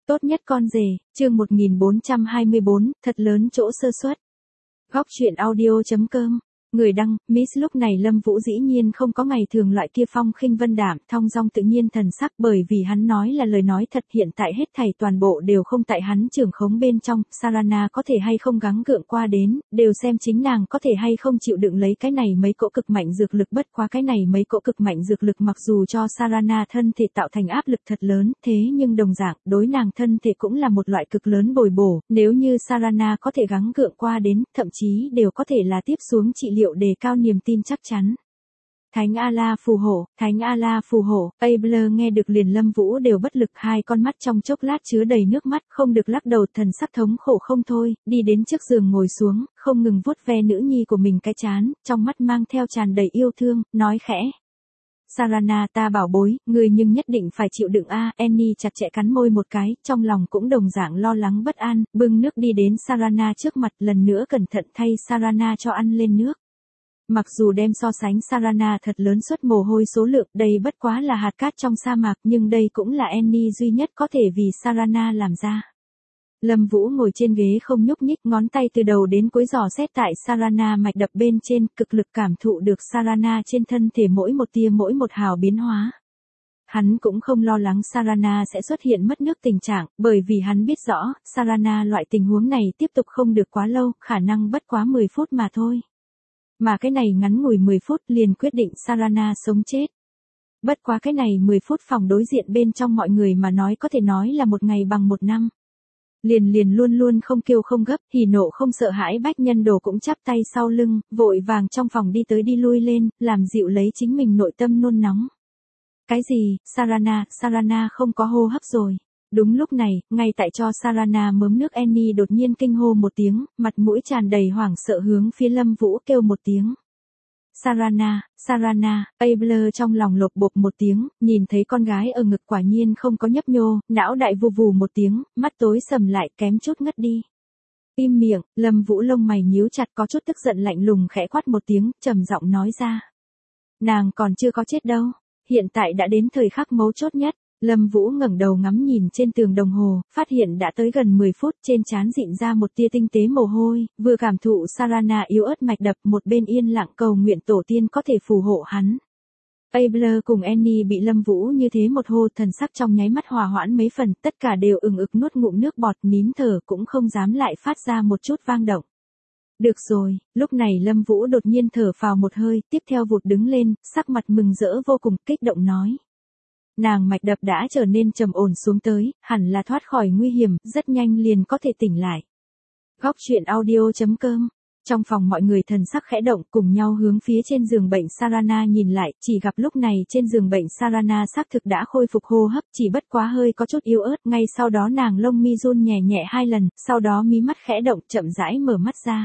Tốt nhất con rể, chương 1424, thật lớn chỗ sơ suất. Góc truyện audio.com. Người đăng, Miss. Lúc này Lâm Vũ dĩ nhiên không có ngày thường loại kia phong khinh vân đạm, thong dong tự nhiên thần sắc, bởi vì hắn nói là lời nói thật, hiện tại hết thảy toàn bộ đều không tại hắn trưởng khống bên trong. Sarana có thể hay không gắng gượng qua đến, đều xem chính nàng có thể hay không chịu đựng lấy cái này mấy cỗ cực mạnh dược lực. Bất quá cái này mấy cỗ cực mạnh dược lực mặc dù cho Sarana thân thể tạo thành áp lực thật lớn, thế nhưng đồng dạng, đối nàng thân thể cũng là một loại cực lớn bồi bổ. Nếu như Sarana có thể gắng gượng qua đến, thậm chí đều có thể là tiếp xuống trị liệu đề cao niềm tin chắc chắn. Thánh A-la phù hộ, Thánh A-la phù hộ. Abler nghe được liền Lâm Vũ đều bất lực, hai con mắt trong chốc lát chứa đầy nước mắt, không được lắc đầu, thần sắc thống khổ không thôi, đi đến trước giường ngồi xuống, không ngừng vuốt ve nữ nhi của mình cái trán, trong mắt mang theo tràn đầy yêu thương, nói khẽ. Sarana, ta bảo bối, ngươi nhưng nhất định phải chịu đựng a. Annie chặt chẽ cắn môi một cái, trong lòng cũng đồng dạng lo lắng bất an, bưng nước đi đến Sarana trước mặt, lần nữa cẩn thận thay Sarana cho ăn lên nước. Mặc dù đem so sánh Sarana thật lớn suất mồ hôi số lượng, đây bất quá là hạt cát trong sa mạc, nhưng đây cũng là Annie duy nhất có thể vì Sarana làm ra. Lâm Vũ ngồi trên ghế không nhúc nhích, ngón tay từ đầu đến cuối dò xét tại Sarana mạch đập bên trên, cực lực cảm thụ được Sarana trên thân thể mỗi một tia mỗi một hào biến hóa. Hắn cũng không lo lắng Sarana sẽ xuất hiện mất nước tình trạng, bởi vì hắn biết rõ, Sarana loại tình huống này tiếp tục không được quá lâu, khả năng bất quá 10 phút mà thôi. Mà cái này ngắn ngủi 10 phút liền quyết định Sarana sống chết. Bất quá cái này 10 phút phòng đối diện bên trong mọi người mà nói có thể nói là một ngày bằng một năm. Liền luôn luôn không kêu không gấp, hỉ nộ không sợ hãi Bách Nhân Đồ cũng chắp tay sau lưng, vội vàng trong phòng đi tới đi lui lên, làm dịu lấy chính mình nội tâm nôn nóng. Cái gì, Sarana không có hô hấp rồi. Đúng lúc này, ngay tại cho Sarana mớm nước Annie đột nhiên kinh hô một tiếng, mặt mũi tràn đầy hoảng sợ hướng phía Lâm Vũ kêu một tiếng. Sarana, Abler trong lòng lột bột một tiếng, nhìn thấy con gái ở ngực quả nhiên không có nhấp nhô, não đại vù vù một tiếng, mắt tối sầm lại kém chút ngất đi. Im miệng, Lâm Vũ lông mày nhíu chặt, có chút tức giận lạnh lùng khẽ quát một tiếng, trầm giọng nói ra. Nàng còn chưa có chết đâu, hiện tại đã đến thời khắc mấu chốt nhất. Lâm Vũ ngẩng đầu ngắm nhìn trên tường đồng hồ, phát hiện đã tới gần 10 phút, trên trán dịn ra một tia tinh tế mồ hôi, vừa cảm thụ Sarana yếu ớt mạch đập, một bên yên lặng cầu nguyện tổ tiên có thể phù hộ hắn. Abler cùng Annie bị Lâm Vũ như thế một hô, thần sắc trong nháy mắt hòa hoãn mấy phần, tất cả đều ừng ực nuốt ngụm nước bọt, nín thở cũng không dám lại phát ra một chút vang động. Được rồi, lúc này Lâm Vũ đột nhiên thở phào một hơi, tiếp theo vụt đứng lên, sắc mặt mừng rỡ vô cùng, kích động nói. Nàng mạch đập đã trở nên trầm ổn xuống tới, hẳn là thoát khỏi nguy hiểm, rất nhanh liền có thể tỉnh lại. Góc truyện audio.com. Trong phòng mọi người thần sắc khẽ động, cùng nhau hướng phía trên giường bệnh Sarana nhìn lại, chỉ gặp lúc này trên giường bệnh Sarana xác thực đã khôi phục hô hấp, chỉ bất quá hơi có chút yếu ớt, ngay sau đó nàng lông mi run nhẹ nhẹ 2 lần, sau đó mí mắt khẽ động, chậm rãi mở mắt ra.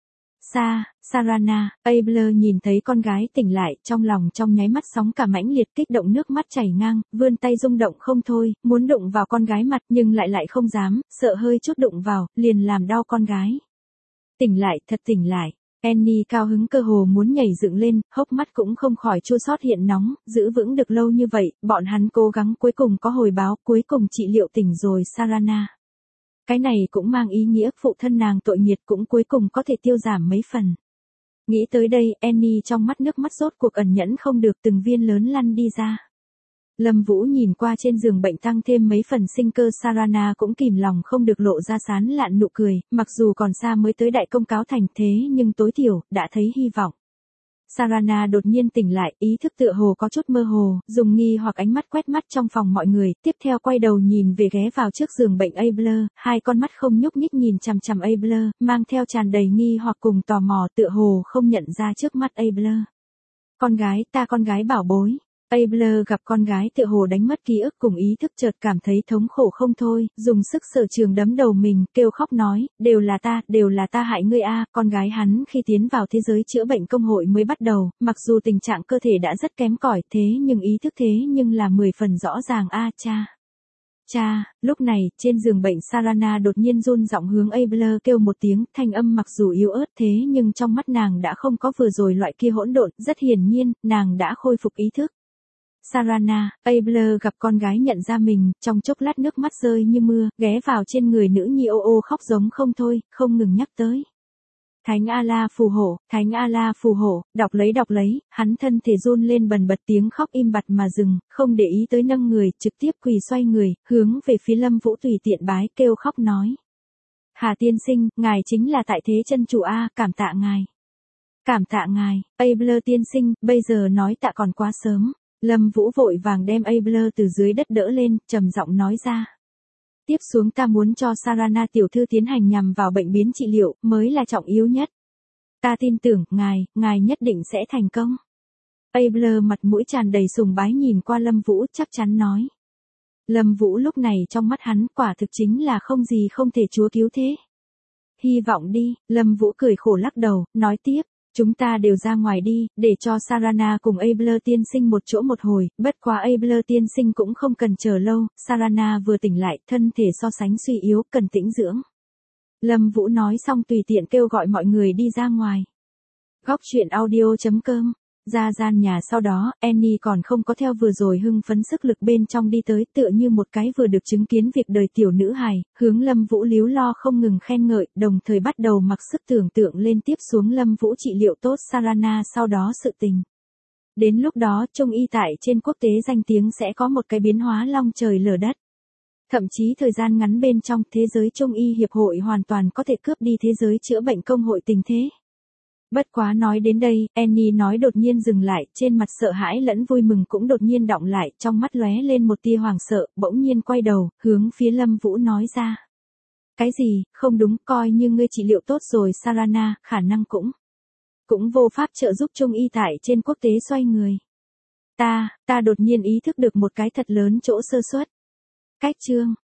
Sarana, Abler nhìn thấy con gái tỉnh lại, trong lòng trong nháy mắt sóng cả mãnh liệt, kích động nước mắt chảy ngang, vươn tay rung động không thôi, muốn đụng vào con gái mặt nhưng lại không dám, sợ hơi chút đụng vào, liền làm đau con gái. Tỉnh lại, thật tỉnh lại. Annie cao hứng cơ hồ muốn nhảy dựng lên, hốc mắt cũng không khỏi chua xót hiện nóng, giữ vững được lâu như vậy, bọn hắn cố gắng cuối cùng có hồi báo, cuối cùng trị liệu tỉnh rồi Sarana. Cái này cũng mang ý nghĩa phụ thân nàng tội nghiệt cũng cuối cùng có thể tiêu giảm mấy phần. Nghĩ tới đây, Annie trong mắt nước mắt rốt cuộc ẩn nhẫn không được, từng viên lớn lăn đi ra. Lâm Vũ nhìn qua trên giường bệnh tăng thêm mấy phần sinh cơ Sarana cũng kìm lòng không được lộ ra sán lạn nụ cười, mặc dù còn xa mới tới đại công cáo thành thế nhưng tối thiểu, đã thấy hy vọng. Sarana đột nhiên tỉnh lại, ý thức tựa hồ có chút mơ hồ, dùng nghi hoặc ánh mắt quét mắt trong phòng mọi người, tiếp theo quay đầu nhìn về ghé vào trước giường bệnh Abler, hai con mắt không nhúc nhích nhìn chằm chằm Abler, mang theo tràn đầy nghi hoặc cùng tò mò, tựa hồ không nhận ra trước mắt Abler. Con gái bảo bối. Abler gặp con gái tựa hồ đánh mất ký ức cùng ý thức, chợt cảm thấy thống khổ không thôi, dùng sức sở trường đấm đầu mình, kêu khóc nói, đều là ta hại ngươi a. Con gái hắn khi tiến vào thế giới chữa bệnh công hội mới bắt đầu, mặc dù tình trạng cơ thể đã rất kém cỏi, thế nhưng ý thức thế nhưng là 10 phần rõ ràng a. Cha, lúc này, trên giường bệnh Sarana đột nhiên run giọng hướng Abler kêu một tiếng, thanh âm mặc dù yếu ớt thế nhưng trong mắt nàng đã không có vừa rồi loại kia hỗn độn, rất hiển nhiên, nàng đã khôi phục ý thức. Sarana, Abler gặp con gái nhận ra mình, trong chốc lát nước mắt rơi như mưa, ghé vào trên người nữ nhi ô ô khóc giống không thôi, không ngừng nhắc tới. Thánh A-la phù hộ, Thánh A-la phù hộ, đọc lấy, hắn thân thể run lên bần bật tiếng khóc im bặt mà dừng, không để ý tới nâng người, trực tiếp quỳ xoay người, hướng về phía Lâm Vũ tùy tiện bái kêu khóc nói. Hà tiên sinh, ngài chính là tại thế chân chủ A, cảm tạ ngài. Cảm tạ ngài, Abler tiên sinh, bây giờ nói tạ còn quá sớm. Lâm Vũ vội vàng đem Abler từ dưới đất đỡ lên, trầm giọng nói ra. Tiếp xuống ta muốn cho Sarana tiểu thư tiến hành nhằm vào bệnh biến trị liệu, mới là trọng yếu nhất. Ta tin tưởng, ngài nhất định sẽ thành công. Abler mặt mũi tràn đầy sùng bái nhìn qua Lâm Vũ chắc chắn nói. Lâm Vũ lúc này trong mắt hắn quả thực chính là không gì không thể Chúa cứu thế. Hy vọng đi, Lâm Vũ cười khổ lắc đầu, nói tiếp. Chúng ta đều ra ngoài đi, để cho Sarana cùng Abler tiên sinh một chỗ một hồi, bất quá Abler tiên sinh cũng không cần chờ lâu, Sarana vừa tỉnh lại, thân thể so sánh suy yếu, cần tĩnh dưỡng. Lâm Vũ nói xong tùy tiện kêu gọi mọi người đi ra ngoài. Góc truyện audio.com. Ra gian nhà sau đó, Annie còn không có theo vừa rồi hưng phấn sức lực bên trong đi tới tựa như một cái vừa được chứng kiến việc đời tiểu nữ hài, hướng Lâm Vũ líu lo không ngừng khen ngợi, đồng thời bắt đầu mặc sức tưởng tượng lên tiếp xuống Lâm Vũ trị liệu tốt Sarana sau đó sự tình. Đến lúc đó Trung y tại trên quốc tế danh tiếng sẽ có một cái biến hóa long trời lở đất. Thậm chí thời gian ngắn bên trong thế giới Trung y hiệp hội hoàn toàn có thể cướp đi thế giới chữa bệnh công hội tình thế. Bất quá nói đến đây, Annie nói đột nhiên dừng lại, trên mặt sợ hãi lẫn vui mừng cũng đột nhiên đọng lại, trong mắt lóe lên một tia hoảng sợ, bỗng nhiên quay đầu, hướng phía Lâm Vũ nói ra. Cái gì, không đúng, coi như ngươi trị liệu tốt rồi Sarana, khả năng cũng vô pháp trợ giúp Trung y tại trên quốc tế xoay người. Ta đột nhiên ý thức được một cái thật lớn chỗ sơ suất. Cách chương